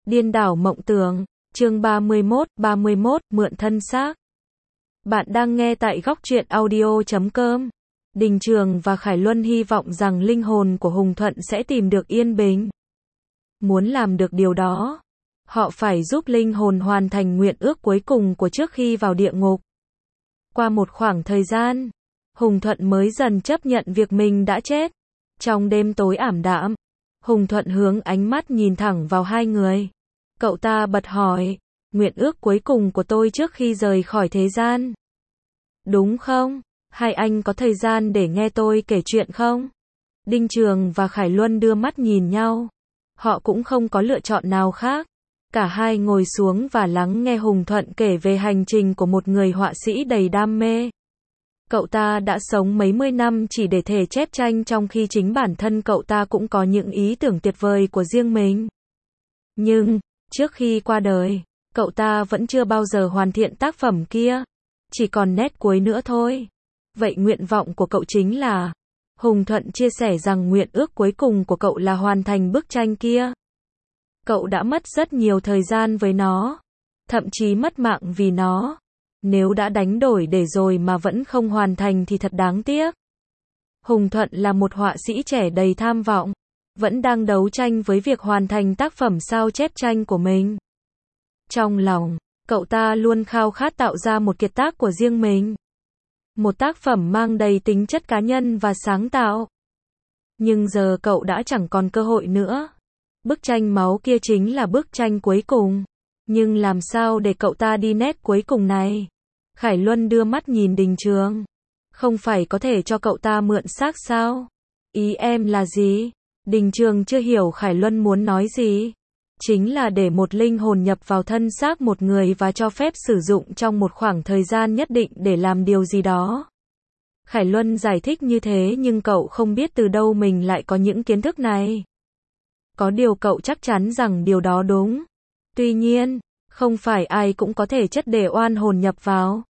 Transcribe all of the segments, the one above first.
Điên đảo mộng tưởng, chương 31, mượn thân xác. Bạn đang nghe tại góc truyện audio.com. Đình Trường và Khải Luân hy vọng rằng linh hồn của Hùng Thuận sẽ tìm được yên bình. Muốn làm được điều đó, họ phải giúp linh hồn hoàn thành nguyện ước cuối cùng của trước khi vào địa ngục. Qua một khoảng thời gian, Hùng Thuận mới dần chấp nhận việc mình đã chết. Trong đêm tối ảm đạm, Hùng Thuận hướng ánh mắt nhìn thẳng vào hai người. Cậu ta bật hỏi, nguyện ước cuối cùng của tôi trước khi rời khỏi thế gian. Đúng không? Hai anh có thời gian để nghe tôi kể chuyện không? Đinh Trường và Khải Luân đưa mắt nhìn nhau. Họ cũng không có lựa chọn nào khác. Cả hai ngồi xuống và lắng nghe Hùng Thuận kể về hành trình của một người họa sĩ đầy đam mê. Cậu ta đã sống mấy mươi năm chỉ để thể chép tranh, trong khi chính bản thân cậu ta cũng có những ý tưởng tuyệt vời của riêng mình. Nhưng, trước khi qua đời, cậu ta vẫn chưa bao giờ hoàn thiện tác phẩm kia. Chỉ còn nét cuối nữa thôi. Vậy nguyện vọng của cậu chính là... Hùng Thuận chia sẻ rằng nguyện ước cuối cùng của cậu là hoàn thành bức tranh kia. Cậu đã mất rất nhiều thời gian với nó. Thậm chí mất mạng vì nó. Nếu đã đánh đổi để rồi mà vẫn không hoàn thành thì thật đáng tiếc. Hùng Thuận là một họa sĩ trẻ đầy tham vọng. Vẫn đang đấu tranh với việc hoàn thành tác phẩm sao chép tranh của mình. Trong lòng, cậu ta luôn khao khát tạo ra một kiệt tác của riêng mình. Một tác phẩm mang đầy tính chất cá nhân và sáng tạo. Nhưng giờ cậu đã chẳng còn cơ hội nữa. Bức tranh máu kia chính là bức tranh cuối cùng. Nhưng làm sao để cậu ta đi nét cuối cùng này? Khải Luân đưa mắt nhìn Đình Trường. Không phải có thể cho cậu ta mượn xác sao? Ý em là gì? Đình Trường chưa hiểu Khải Luân muốn nói gì. Chính là để một linh hồn nhập vào thân xác một người và cho phép sử dụng trong một khoảng thời gian nhất định để làm điều gì đó. Khải Luân giải thích như thế nhưng cậu không biết từ đâu mình lại có những kiến thức này. Có điều cậu chắc chắn rằng điều đó đúng. Tuy nhiên, không phải ai cũng có thể chất để oan hồn nhập vào.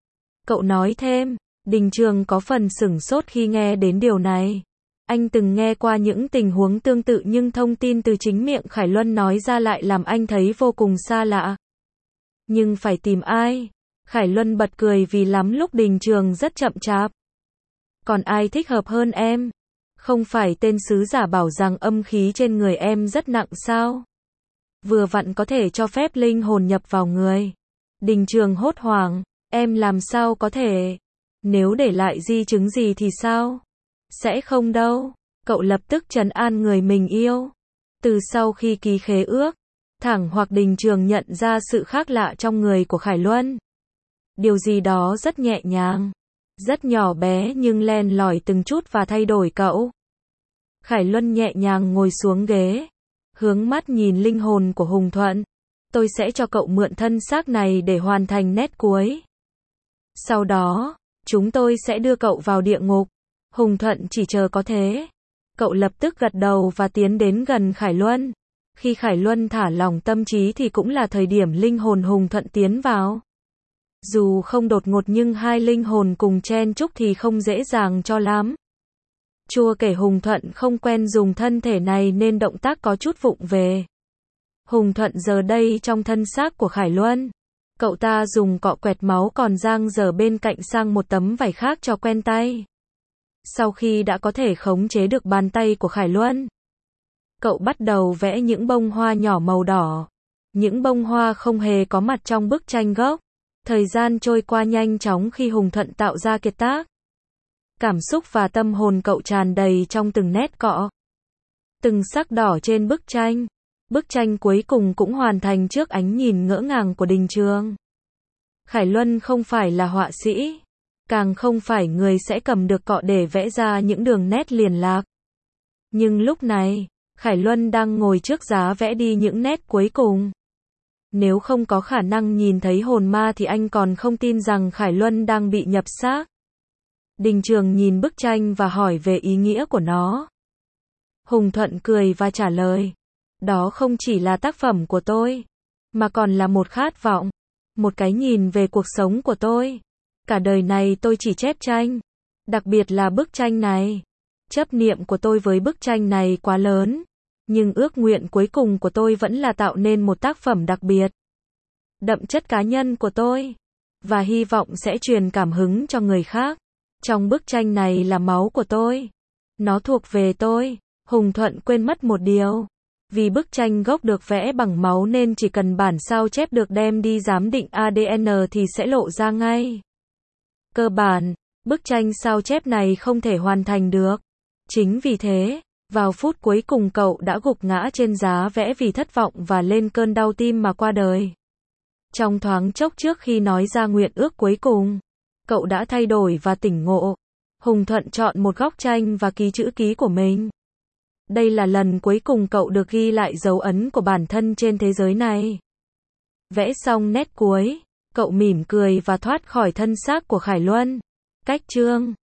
Cậu nói thêm, Đình Trường có phần sửng sốt khi nghe đến điều này. Anh từng nghe qua những tình huống tương tự nhưng thông tin từ chính miệng Khải Luân nói ra lại làm anh thấy vô cùng xa lạ. Nhưng phải tìm ai? Khải Luân bật cười vì lắm lúc Đình Trường rất chậm chạp. Còn ai thích hợp hơn em? Không phải tên sứ giả bảo rằng âm khí trên người em rất nặng sao? Vừa vặn có thể cho phép linh hồn nhập vào người. Đình Trường hốt hoảng, em làm sao có thể? Nếu để lại di chứng gì thì sao? Sẽ không đâu. Cậu lập tức trấn an người mình yêu. Từ sau khi ký khế ước, thẳng hoặc Đình Trường nhận ra sự khác lạ trong người của Khải Luân. Điều gì đó rất nhẹ nhàng, rất nhỏ bé nhưng len lỏi từng chút và thay đổi cậu. Khải Luân nhẹ nhàng ngồi xuống ghế, hướng mắt nhìn linh hồn của Hùng Thuận. Tôi sẽ cho cậu mượn thân xác này để hoàn thành nét cuối. Sau đó, chúng tôi sẽ đưa cậu vào địa ngục. Hùng Thuận chỉ chờ có thế. Cậu lập tức gật đầu và tiến đến gần Khải Luân. Khi Khải Luân thả lỏng tâm trí thì cũng là thời điểm linh hồn Hùng Thuận tiến vào. Dù không đột ngột nhưng hai linh hồn cùng chen chúc thì không dễ dàng cho lắm. Chưa kể Hùng Thuận không quen dùng thân thể này nên động tác có chút vụng về. Hùng Thuận giờ đây trong thân xác của Khải Luân. Cậu ta dùng cọ quẹt máu còn dang dở bên cạnh sang một tấm vải khác cho quen tay. Sau khi đã có thể khống chế được bàn tay của Khải Luân, cậu bắt đầu vẽ những bông hoa nhỏ màu đỏ. Những bông hoa không hề có mặt trong bức tranh gốc. Thời gian trôi qua nhanh chóng khi Hùng Thuận tạo ra kiệt tác. Cảm xúc và tâm hồn cậu tràn đầy trong từng nét cọ. Từng sắc đỏ trên bức tranh. Bức tranh cuối cùng cũng hoàn thành trước ánh nhìn ngỡ ngàng của Đình Trường. Khải Luân không phải là họa sĩ. Càng không phải người sẽ cầm được cọ để vẽ ra những đường nét liền lạc. Nhưng lúc này, Khải Luân đang ngồi trước giá vẽ đi những nét cuối cùng. Nếu không có khả năng nhìn thấy hồn ma thì anh còn không tin rằng Khải Luân đang bị nhập xác. Đình Trường nhìn bức tranh và hỏi về ý nghĩa của nó. Hùng Thuận cười và trả lời. Đó không chỉ là tác phẩm của tôi, mà còn là một khát vọng, một cái nhìn về cuộc sống của tôi. Cả đời này tôi chỉ chép tranh, đặc biệt là bức tranh này. Chấp niệm của tôi với bức tranh này quá lớn, Nhưng ước nguyện cuối cùng của tôi vẫn là tạo nên một tác phẩm đặc biệt. Đậm chất cá nhân của tôi. Và hy vọng sẽ truyền cảm hứng cho người khác. Trong bức tranh này là máu của tôi. Nó thuộc về tôi. Hùng Thuận quên mất một điều. Vì bức tranh gốc được vẽ bằng máu nên chỉ cần bản sao chép được đem đi giám định ADN thì sẽ lộ ra ngay. Cơ bản, bức tranh sao chép này không thể hoàn thành được. Chính vì thế, vào phút cuối cùng cậu đã gục ngã trên giá vẽ vì thất vọng và lên cơn đau tim mà qua đời. Trong thoáng chốc trước khi nói ra nguyện ước cuối cùng, cậu đã thay đổi và tỉnh ngộ. Hùng Thuận chọn một góc tranh và ký chữ ký của mình. Đây là lần cuối cùng cậu được ghi lại dấu ấn của bản thân trên thế giới này. Vẽ xong nét cuối, cậu mỉm cười và thoát khỏi thân xác của Khải Luân. Cách chương